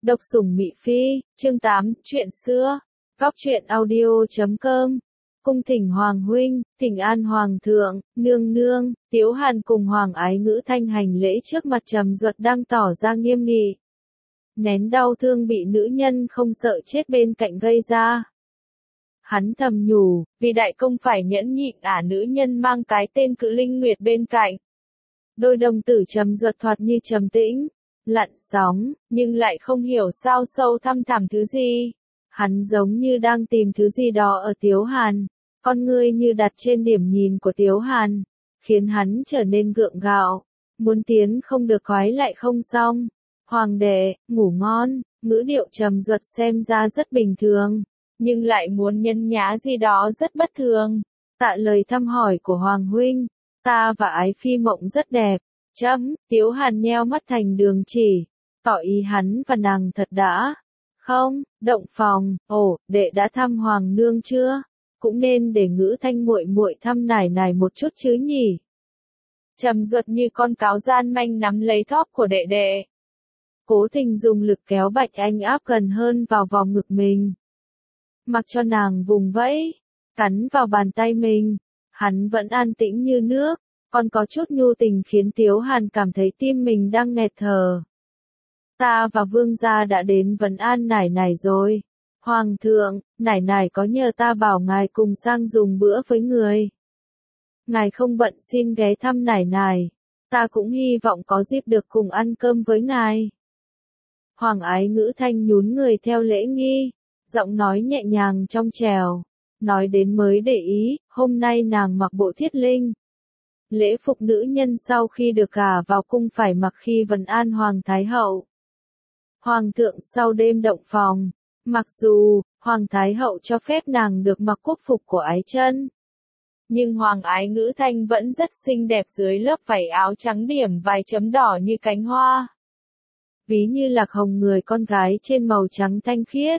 Độc sủng Mị Phi, chương 8, chuyện xưa. Góc truyện audio.com. Cung thỉnh Hoàng huynh, thỉnh an Hoàng thượng, nương nương. Tiếu Hàn cùng Hoàng Ái Ngữ Thanh hành lễ trước mặt Trầm Duật đang tỏ ra nghiêm nghị. Nén đau thương bị nữ nhân không sợ chết bên cạnh gây ra. Hắn thầm nhủ, vì đại công phải nhẫn nhịn nữ nhân mang cái tên Cự Linh Nguyệt bên cạnh. Đôi đồng tử Trầm Duật thoạt như trầm tĩnh, lặn sóng, nhưng lại không hiểu sao sâu thăm thẳm thứ gì. Hắn giống như đang tìm thứ gì đó ở Tiếu Hàn, con ngươi như đặt trên điểm nhìn của Tiếu Hàn, khiến hắn trở nên gượng gạo, muốn tiến không được khoái lại không xong. Hoàng đệ, ngủ ngon, ngữ điệu Trầm Duật xem ra rất bình thường, nhưng lại muốn nhân nhá gì đó rất bất thường. Tạ lời thăm hỏi của Hoàng huynh, ta và Ái Phi mộng rất đẹp. Tiếu Hàn nheo mắt thành đường chỉ, tỏ ý hắn và nàng thật đã. Không, động phòng, đệ đã thăm Hoàng nương chưa? Cũng nên để Ngữ Thanh muội muội thăm nải nải một chút chứ nhỉ? Trầm Duật như con cáo gian manh nắm lấy thóp của đệ đệ. Cố tình dùng lực kéo Bạch Anh áp gần hơn vào vòng ngực mình. Mặc cho nàng vùng vẫy, cắn vào bàn tay mình, hắn vẫn an tĩnh như nước. Còn có chút nhu tình khiến Tiếu Hàn cảm thấy tim mình đang nghẹt thở. Ta và vương gia đã đến vấn an nải nải rồi. Hoàng thượng, nải nải có nhờ ta bảo ngài cùng sang dùng bữa với người. Ngài không bận xin ghé thăm nải nải. Ta cũng hy vọng có dịp được cùng ăn cơm với ngài. Hoàng Ái Ngữ Thanh nhún người theo lễ nghi, giọng nói nhẹ nhàng trong trẻo. Nói đến mới để ý, hôm nay nàng mặc bộ thiết linh. Lễ phục nữ nhân sau khi được gả vào cung phải mặc khi vấn an Hoàng Thái Hậu. Hoàng thượng sau đêm động phòng, mặc dù Hoàng Thái Hậu cho phép nàng được mặc quốc phục của Ái Chân, nhưng Hoàng Ái Ngữ Thanh vẫn rất xinh đẹp dưới lớp vải áo trắng điểm vài chấm đỏ như cánh hoa. Ví như lạc hồng người con gái trên màu trắng thanh khiết.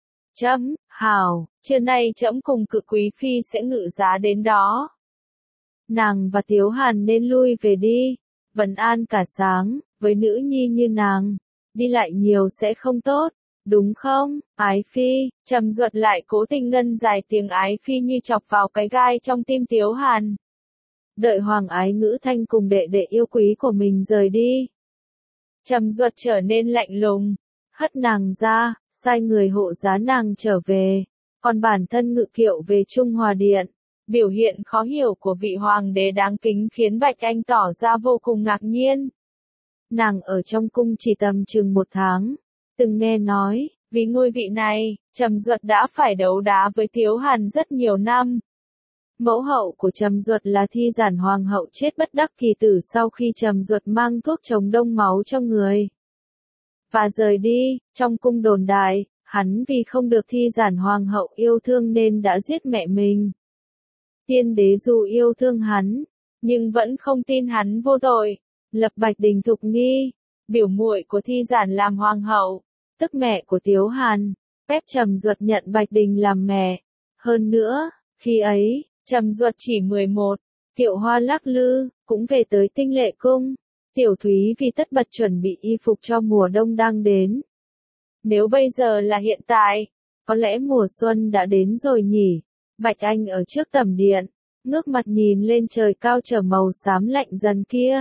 Hảo, trưa nay trẫm cùng Cự quý phi sẽ ngự giá đến đó. Nàng và Tiếu Hàn nên lui về đi, vấn an cả sáng, với nữ nhi như nàng, đi lại nhiều sẽ không tốt, đúng không, Ái Phi? Trầm Duật lại cố tình ngân dài tiếng Ái Phi như chọc vào cái gai trong tim Tiếu Hàn. Đợi Hoàng Ái Ngữ Thanh cùng đệ đệ yêu quý của mình rời đi. Trầm Duật trở nên lạnh lùng, hất nàng ra, sai người hộ giá nàng trở về, còn bản thân ngự kiệu về Trung Hòa Điện. Biểu hiện khó hiểu của vị hoàng đế đáng kính khiến Bạch Anh tỏ ra vô cùng ngạc nhiên. Nàng ở trong cung chỉ tầm chừng 1 tháng, từng nghe nói, vì ngôi vị này, Trầm Duật đã phải đấu đá với Tiếu Hàn rất nhiều năm. Mẫu hậu của Trầm Duật là Thi Giản Hoàng hậu chết bất đắc kỳ tử sau khi Trầm Duật mang thuốc chống đông máu cho người. Và rời đi, trong cung đồn đại, hắn vì không được Thi Giản Hoàng hậu yêu thương nên đã giết mẹ mình. Tiên đế dù yêu thương hắn, nhưng vẫn không tin hắn vô tội, lập Bạch Đình Thục Nghi, biểu muội của Thi Giản làm hoàng hậu, tức mẹ của Tiếu Hàn, phép Trầm Duật nhận Bạch Đình làm mẹ. Hơn nữa, khi ấy, Trầm Duật chỉ 11, Kiệu Hoa lắc lư, cũng về tới Tinh Lệ Cung. Tiểu Thúy vì tất bật chuẩn bị y phục cho mùa đông đang đến. Nếu bây giờ là hiện tại, có lẽ mùa xuân đã đến rồi nhỉ? Bạch Anh ở trước tẩm điện, ngước mặt nhìn lên trời cao trở màu xám lạnh dần kia.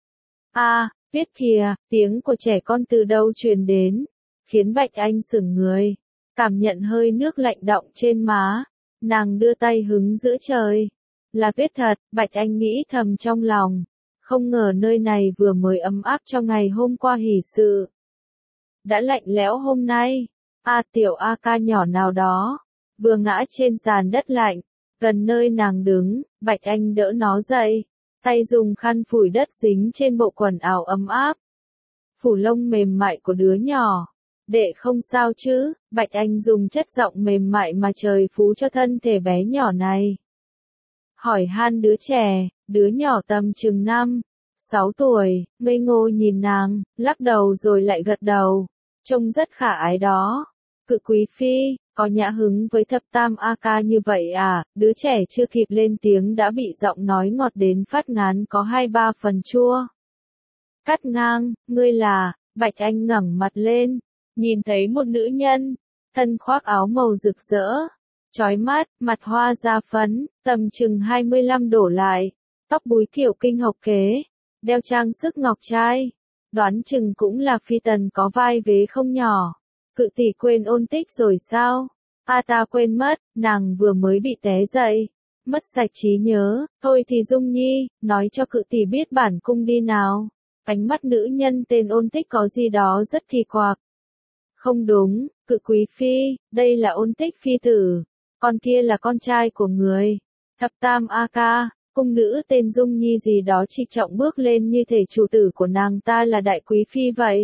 Viết kìa, tiếng của trẻ con từ đâu truyền đến, khiến Bạch Anh sửng người, cảm nhận hơi nước lạnh đọng trên má, nàng đưa tay hứng giữa trời. Là viết thật, Bạch Anh nghĩ thầm trong lòng, không ngờ nơi này vừa mới ấm áp cho ngày hôm qua hỷ sự. Đã lạnh lẽo hôm nay, tiểu A ca nhỏ nào đó vừa ngã trên sàn đất lạnh, gần nơi nàng đứng, Bạch Anh đỡ nó dậy, tay dùng khăn phủi đất dính trên bộ quần áo ấm áp. Phủ lông mềm mại của đứa nhỏ. Đệ không sao chứ? Bạch Anh dùng chất giọng mềm mại mà trời phú cho thân thể bé nhỏ này. Hỏi han đứa trẻ, đứa nhỏ tầm chừng 5, 6 tuổi, ngây ngô nhìn nàng, lắc đầu rồi lại gật đầu. Trông rất khả ái đó. Cự quý phi, có nhã hứng với thập tam A ca như vậy à? Đứa trẻ chưa kịp lên tiếng đã bị giọng nói ngọt đến phát ngán có 2-3 phần chua. Cắt ngang, ngươi là, Bạch Anh ngẩng mặt lên, nhìn thấy một nữ nhân, thân khoác áo màu rực rỡ, chói mắt, mặt hoa da phấn, tầm chừng 25 đổ lại, tóc búi kiểu kinh học kế, đeo trang sức ngọc trai, đoán chừng cũng là phi tần có vai vế không nhỏ. Cự tỷ quên ôn tích rồi sao? Ta quên mất, nàng vừa mới bị té dậy, mất sạch trí nhớ, thôi thì Dung Nhi, nói cho cự tỷ biết bản cung đi nào. Ánh mắt nữ nhân tên ôn tích có gì đó rất kỳ quặc. Không đúng, cự quý phi, đây là ôn tích phi tử, con kia là con trai của người. Thập tam A ca, cung nữ tên Dung Nhi gì đó trịnh trọng bước lên như thể chủ tử của nàng ta là đại quý phi vậy.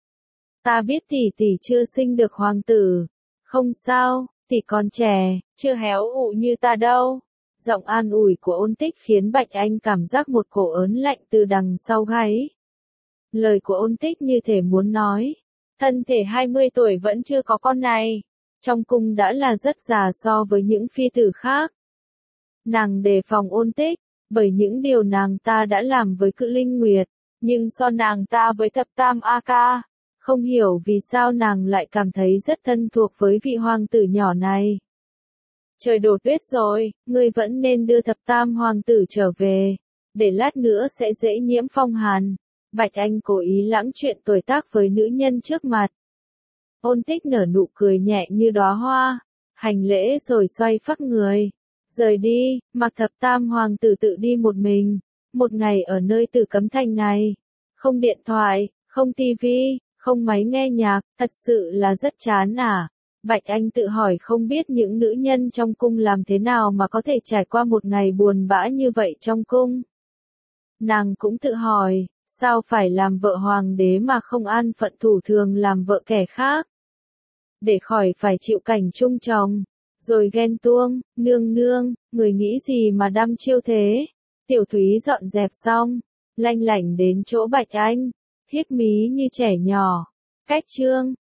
Ta biết tỷ tỷ chưa sinh được hoàng tử. Không sao, tỷ còn trẻ, chưa héo ụ như ta đâu. Giọng an ủi của ôn tích khiến Bạch Anh cảm giác một cổ ớn lạnh từ đằng sau gáy. Lời của ôn tích như thể muốn nói, thân thể 20 tuổi vẫn chưa có con này, trong cung đã là rất già so với những phi tử khác. Nàng đề phòng ôn tích, bởi những điều nàng ta đã làm với Cự Linh Nguyệt, nhưng so nàng ta với thập tam A ca, không hiểu vì sao nàng lại cảm thấy rất thân thuộc với vị hoàng tử nhỏ này. Trời đổ tuyết rồi, ngươi vẫn nên đưa thập tam hoàng tử trở về, để lát nữa sẽ dễ nhiễm phong hàn. Bạch Anh cố ý lãng chuyện tuổi tác với nữ nhân trước mặt. Ôn tích nở nụ cười nhẹ như đóa hoa, hành lễ rồi xoay phắc người. Rời đi, mặc thập tam hoàng tử tự đi một mình, một ngày ở nơi Tử Cấm Thành này. Không điện thoại, không tivi, không máy nghe nhạc, thật sự là rất chán à. Bạch Anh tự hỏi không biết những nữ nhân trong cung làm thế nào mà có thể trải qua một ngày buồn bã như vậy trong cung. Nàng cũng tự hỏi, sao phải làm vợ hoàng đế mà không an phận thủ thường làm vợ kẻ khác? Để khỏi phải chịu cảnh chung chồng, rồi ghen tuông, nương nương, người nghĩ gì mà đăm chiêu thế? Tiểu Thúy dọn dẹp xong, lanh lảnh đến chỗ Bạch Anh, hiếp mí như trẻ nhỏ. Cách chương